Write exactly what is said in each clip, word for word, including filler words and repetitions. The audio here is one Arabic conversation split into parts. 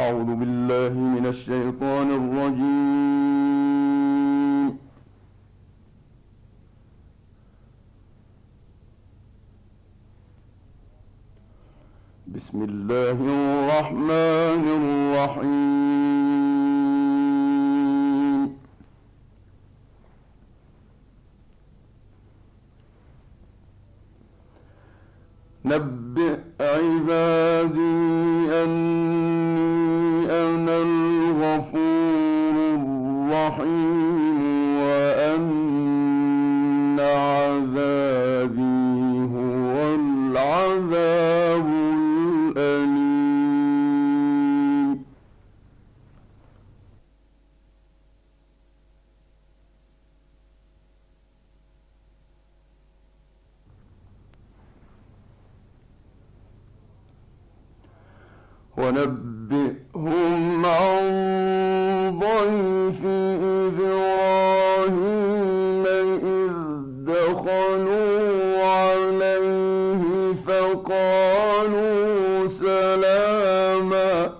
أعوذ بالله من الشيطان الرجيم. بسم الله الرحمن الرحيم. نبئ عبادي أني أنا الغفور الرحيم وأن عذابي هو العذاب الأليم. ونبئهم عن ضيف إبراهيم إذ دخلوا عليه فقالوا سلاما.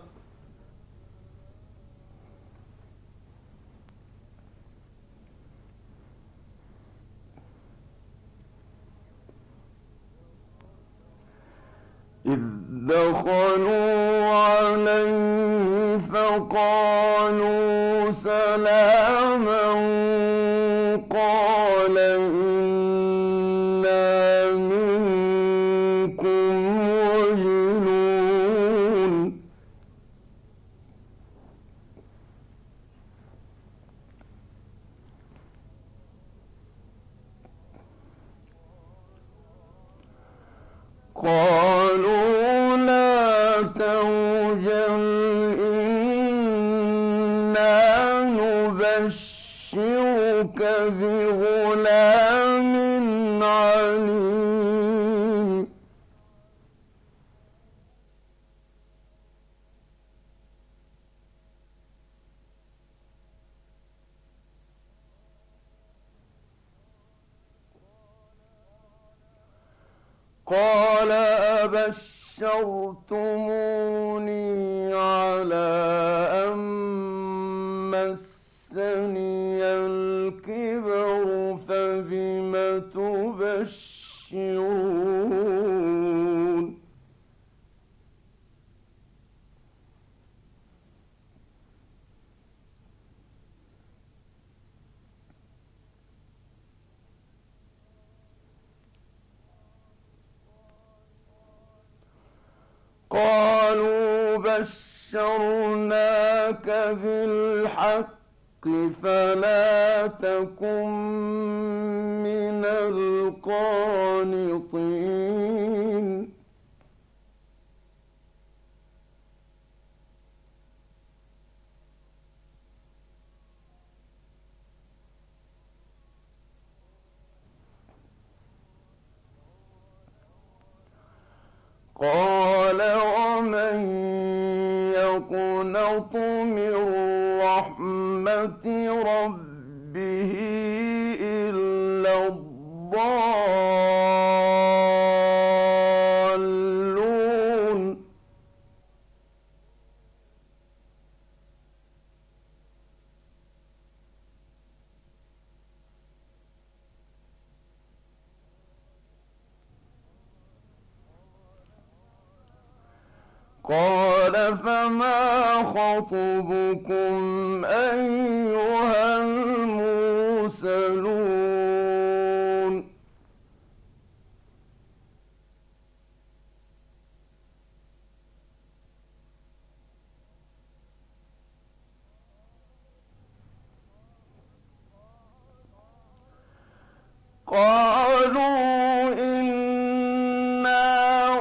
إذ دخلوا عليه فقالوا سلاما قال إنا منكم وجلون. قالوا لا توجل إنا نبشرك بغلام عليم. قال أبشرتموني على أن مسني الكبر فبم تبشرون. قالوا بشرناك بالحق فلا تكن من القانطين. قال ومن يقنط من رحمة ربه إلا الضالون. قال فما خطبكم أيها المرسلون. قالوا إنا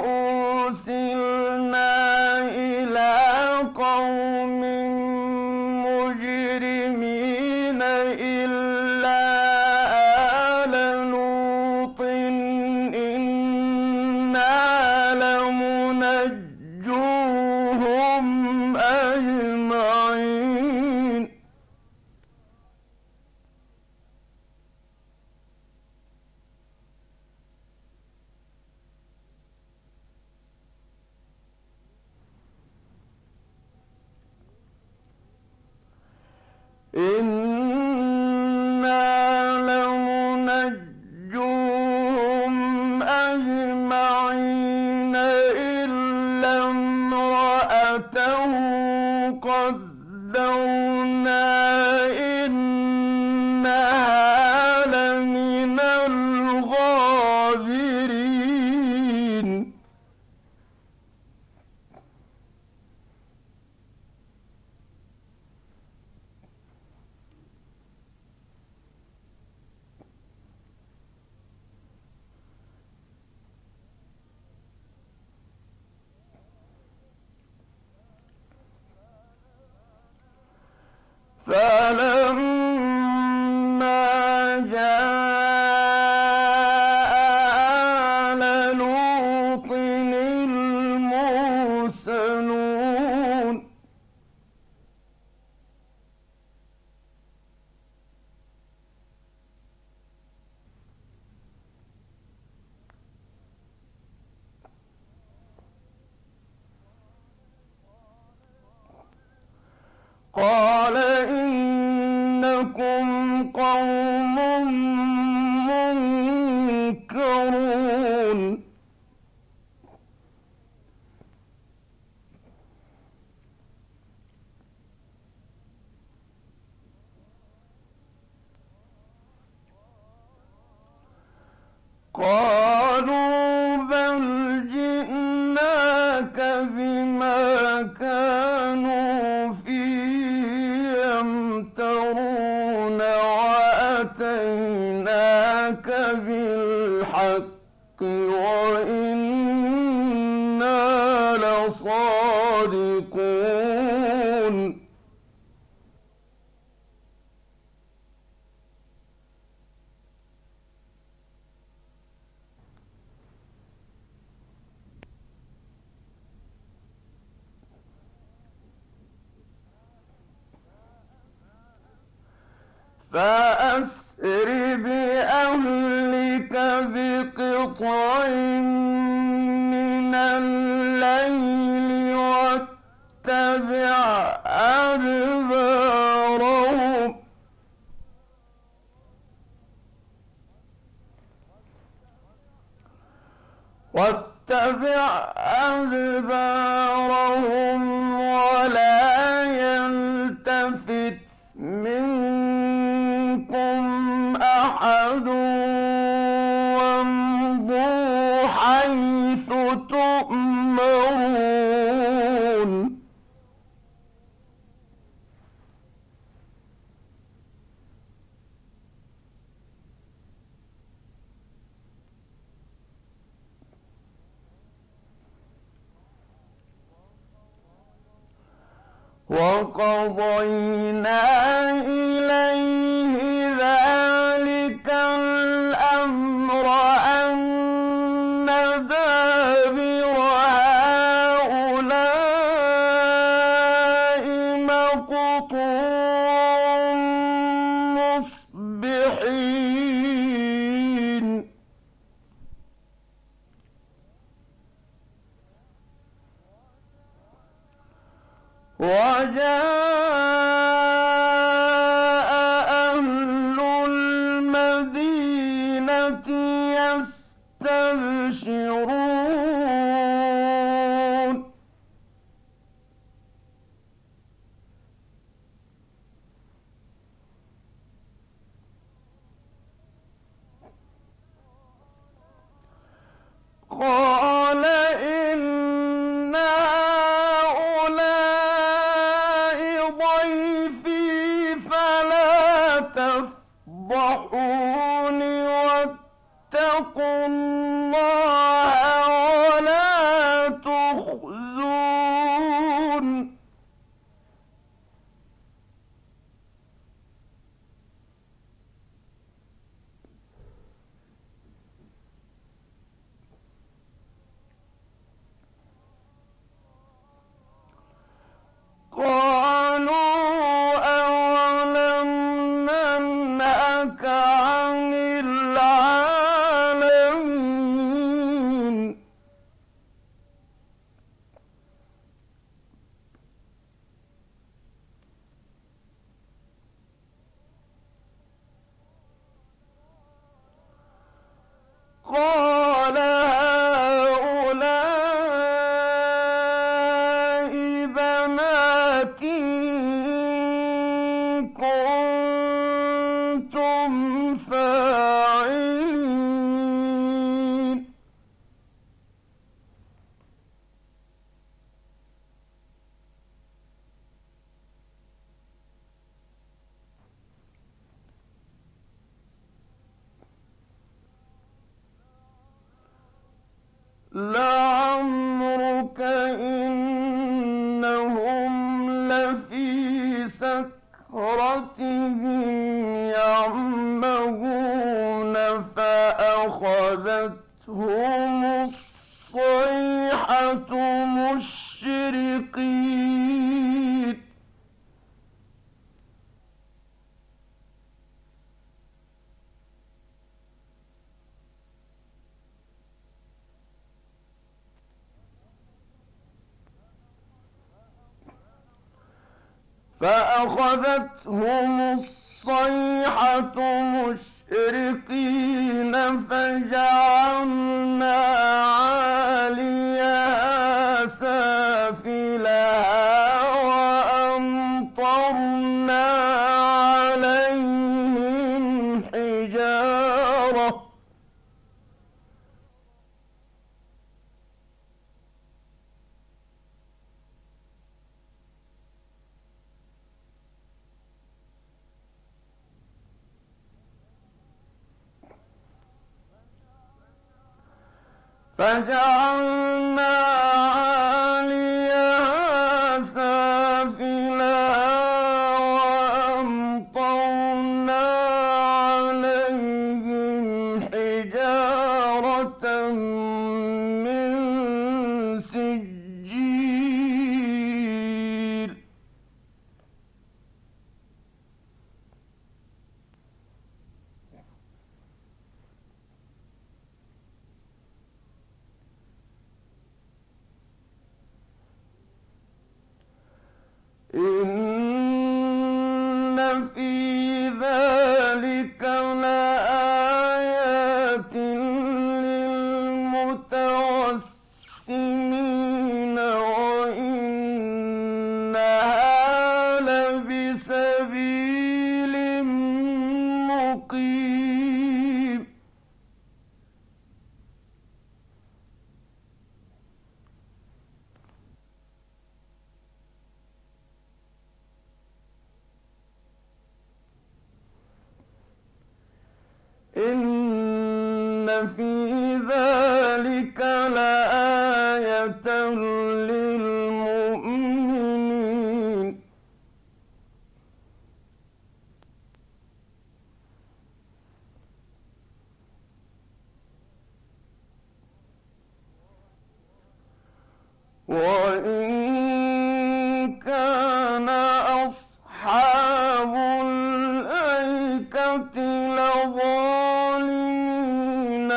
أرسلنا إلى قوم مجرمين إنا لمنجوهم أجمعين إلا امرأته قدرنا إنها لمن الغابرين فلما جاء آل لوط المرسلون قال إنكم قوم منكرون قالوا بل جئناك بما كانوا فيه يمترون وأتيناك بالحق وإنا لصادقون فأسر بأهلك بقطع من الليل واتبع أدبارهم واتبع أدبارهم ولا يلتفت منكم أحد وامضوا حيث تؤمرون وقضينا إليه ذلك الأمر أن دابر هؤلاء مقطوع مصبحين وجاء أهل المدينة يستبشرون قال إن هؤلاء ضيفي فلا تفضحون واتقوا الله ولا تخزون قالوا أولم ننهك عن العالمين لعمرك إنهم لفي سكرتهم يعمهون فأخذتهم الصيحة مشرقين فأخذتهم الصيحة مشرقين فجعلنا عاليها سافلها وأمطرنا عليهم حجارة فجعلنا عاليها سافلها وأمطرنا عليهم حجارة من سجيل إن في ذلك لآيات للمتوسمين وإنها لبسبيل مقيم إن في ذلك لآية للمؤمنين وإن كان أصحاب الأيكة لظالمين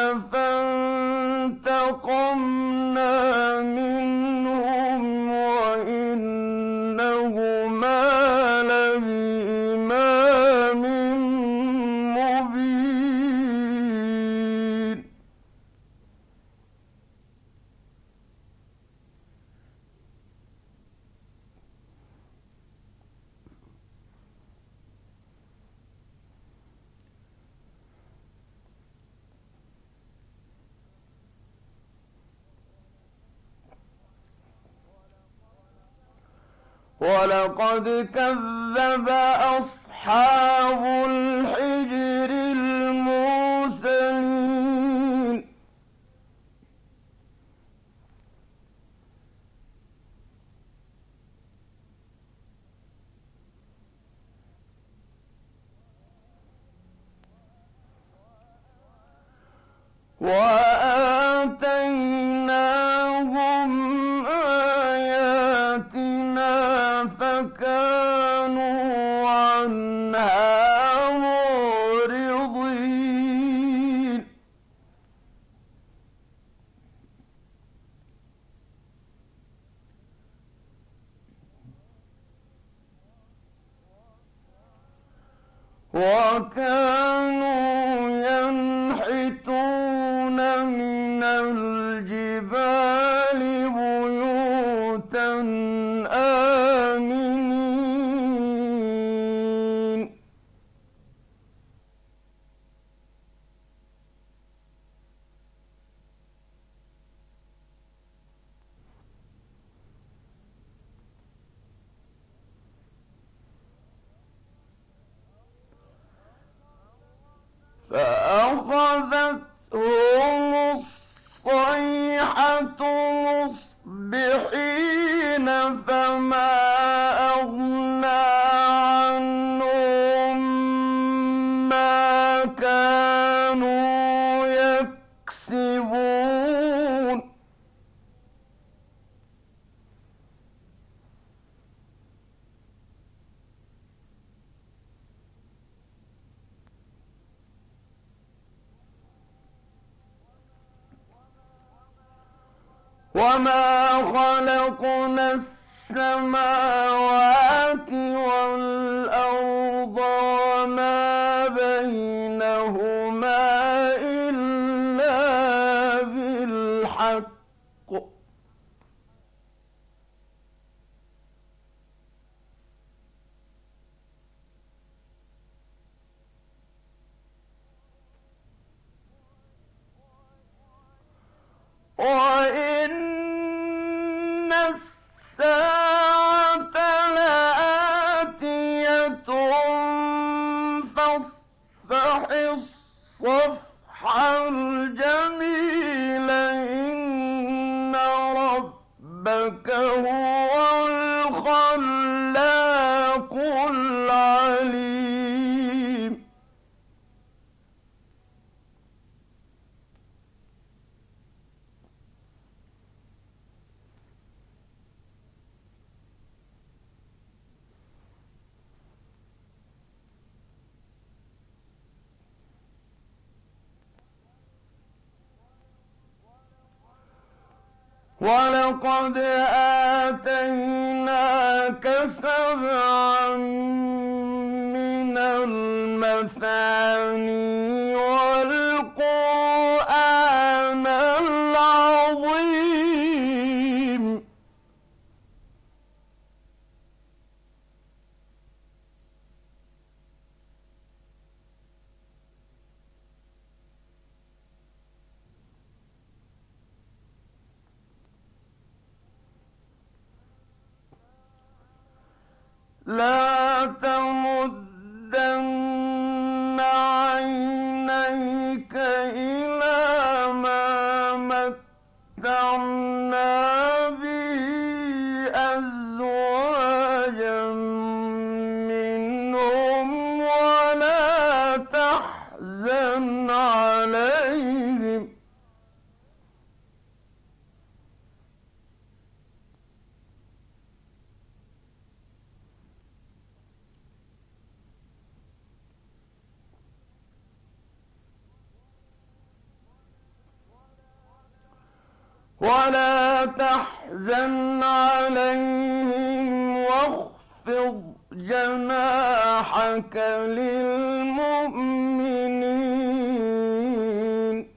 فانتقمنا منهم وإنهما لبإمام مبين ولقد كذب أصحاب الحجر المرسلين وآتيناهم آياتنا فكانوا عنها معرضين وكانوا ينحتون من الجبال بيوتا آمنين فأخذتهم الصيحة وما خلقنا السماوات والأرض وما بينهما إلا بالحق وإن الساعة لآتية فاصفح الصفح الجميل إن ربك هو الخلاق العليم ولقد آتيناك سبعا من المثاني والقرآن العظيم لا تمدن عينيك إلى ما متعنا به أزواجا منهم ولا تحزن عليهم ولا تحزن عليهم واخفض جناحك للمؤمنين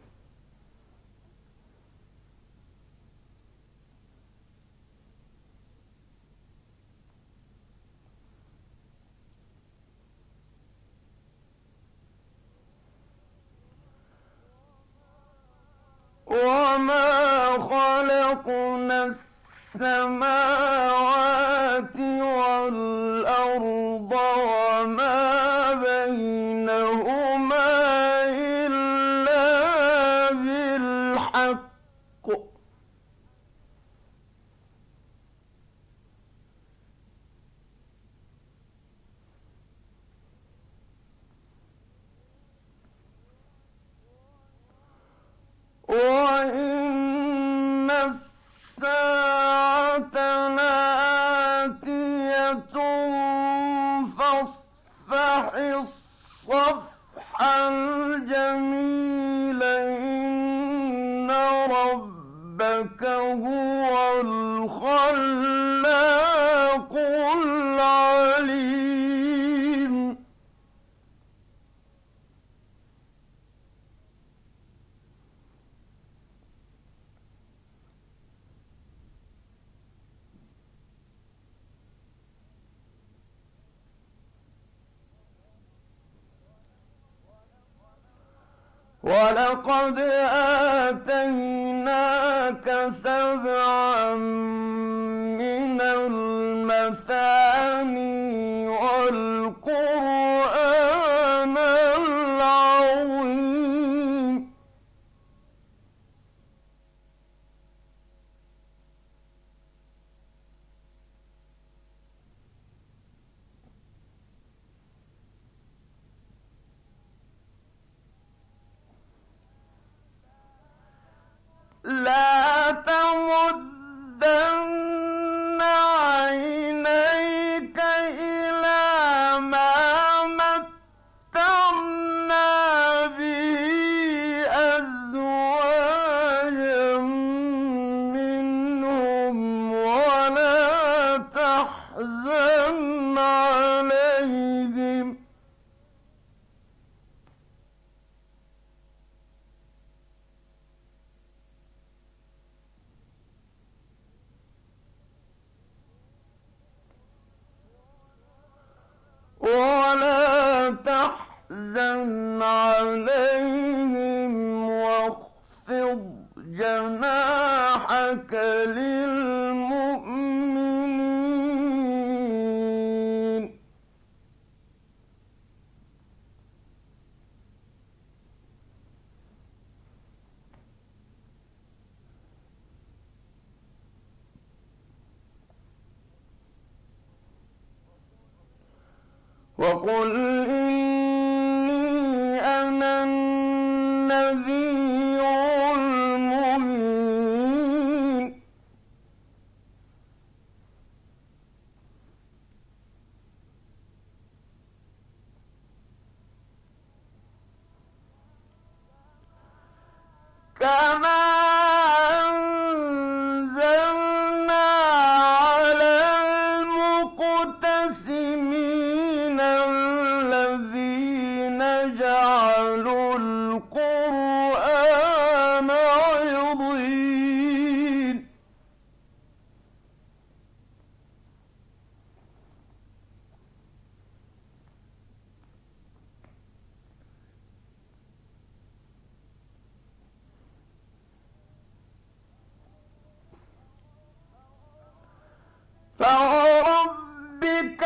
وما خلقنا السماوات والأرض وما بينهما إلا بالحق وإن الساعة لآتية فاصفح الصفح الجميل إن ربك هو الخلاق العليم ولقد آتيناك سبعا من المثاني والقرآن العظيم تحزن عليهم واخفض جناحك للمؤمنين. وقل إني أنا النذير المبين. كما أنزلنا على المقتسمين الذين جعلوا القرآن عضين. فوربك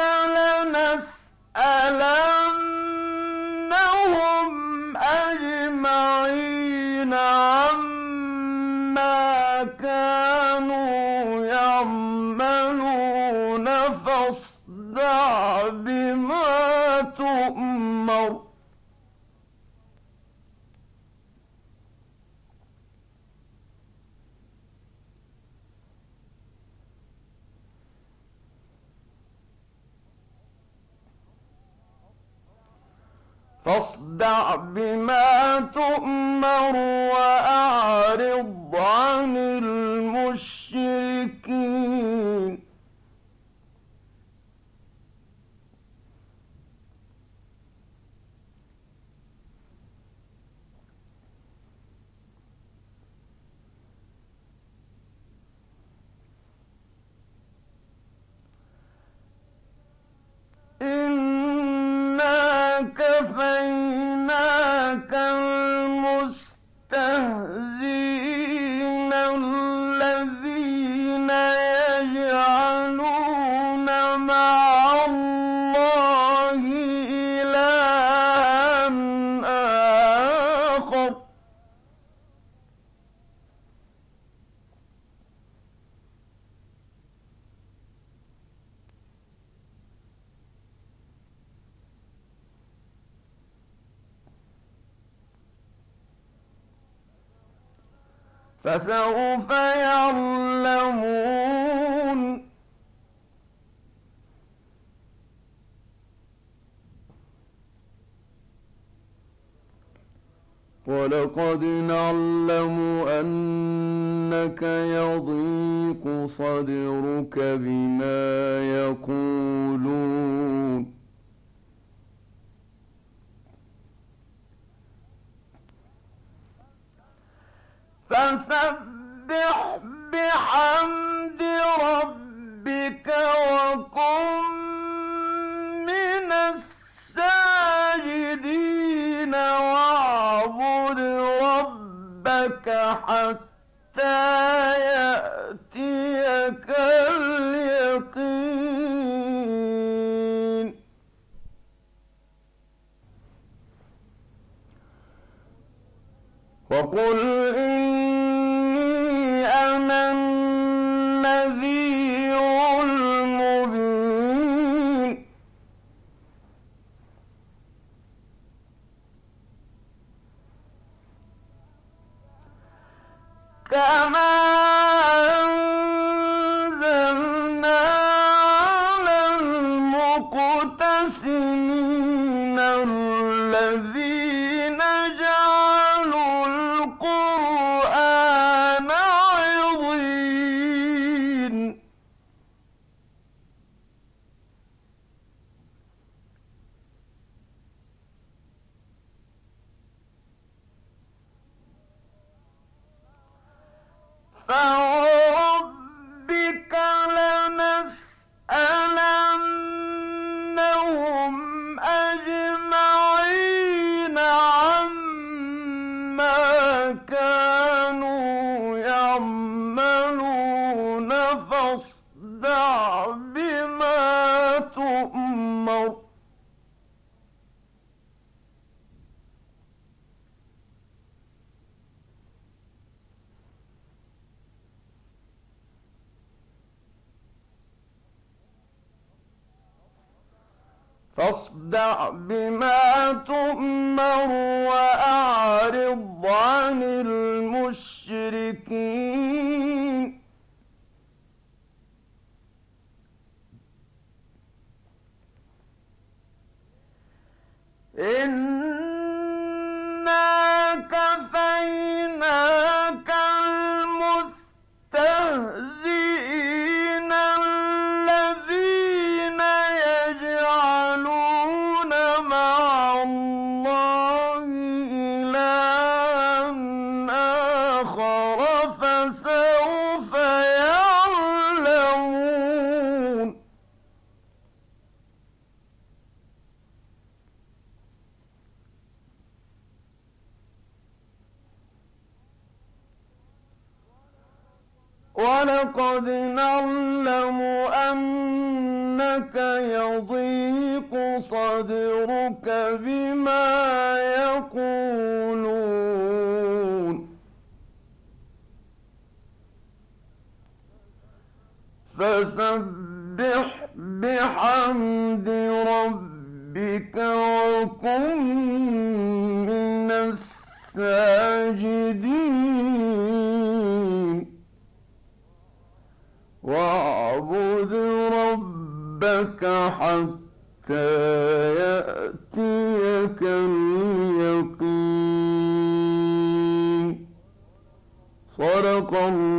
لنسألنهم أجمعين عما كانوا يعملون فاصدع بما تؤمر. فاصدع بما تؤمر وأعرض عن المشركين. إنا كفيناك المستهزئين الذين يجعلون مع الله إلها آخر. فسوف يعلمون. ولقد نعلم أنك يضيق صدرك بما يقولون فسبح بحمد ربك وكن من الساجدين واعبد ربك حتى يأتيك اليقين. وقل إني أنا النذير المبين. كما أنزلنا على المقتسمين الذين جعلوا القرآن عضين. فوربك لنسألنهم أجمعين فاصدع بما تؤمر فاصدع بما تؤمر وأعرض عن المشركين إنا كفيناك المستهزئين الذين يجعلون مع الله إلها آخر فسوف يعلمون ولقد نعلم أنك يضيق صدرك بما يقولون فسبح بحمد ربك وكن من الساجدين واعبد ربك حتى يأتيك اليقين. صدق الله